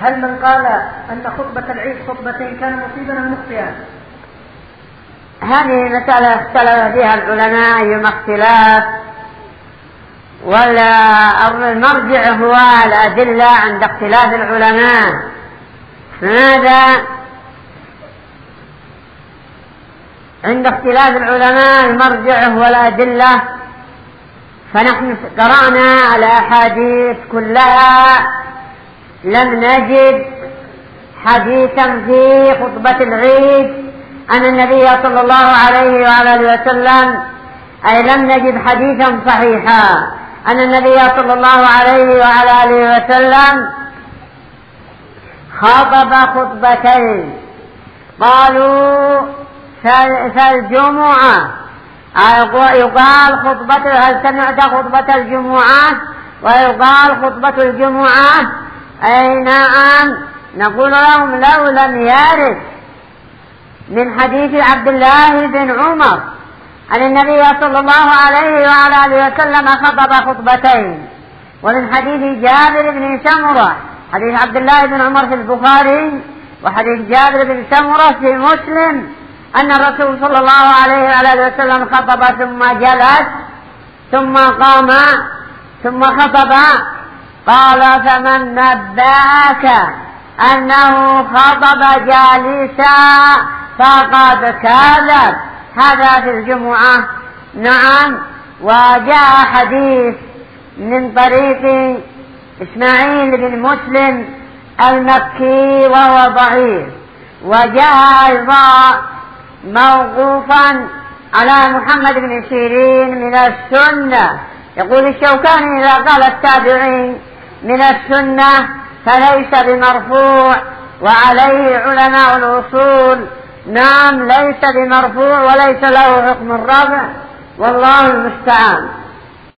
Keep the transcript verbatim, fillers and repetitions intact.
هل من قال أن خطبة العيد خطبتين كان مصيبا أم مخطئا؟ هذه مسألة اختلف فيها العلماء أيما اختلاف، والمرجع هو الأدلة عند اختلاف العلماء. فماذا عند اختلاف العلماء المرجع هو الأدلة، فنحن قرأنا الأحاديث كلها لم نجد حديثا في خطبة العيد أن النبي صلى الله عليه وعلى آله وسلم، أي لم نجد حديثا صحيحا أن النبي صلى الله عليه وعلى آله وسلم خطب خطبتين. قالوا فالجمعة يقال خطبة، هل سمعت خطبة الجمعة؟ ويقال خطبة الجمعة، أي نعم. نقول لهم لو لم يرد من حديث عبد الله بن عمر أن النبي صلى الله عليه وعلى آله وسلم خطب خطبتين، ومن حديث جابر بن سمرة، حديث عبد الله بن عمر في البخاري وحديث جابر بن سمرة في مسلم، أن الرسول صلى الله عليه وعلى آله وسلم خطب ثم جلس ثم قام ثم خطب. قال فمن نبأك أنه خطب جالسا فقد كذب. هذا في الجمعة. نعم. وجاء حديث من طريق إسماعيل بن مسلم المكي وهو ضعيف، وجاء أيضا موقوفا على محمد بن سيرين من السنة. يقول الشوكاني إذا قال التابعين من السنة فليس بمرفوع، وعليه علماء الأصول نعم ليس بمرفوع وليس له حكم الرفع، والله المستعان.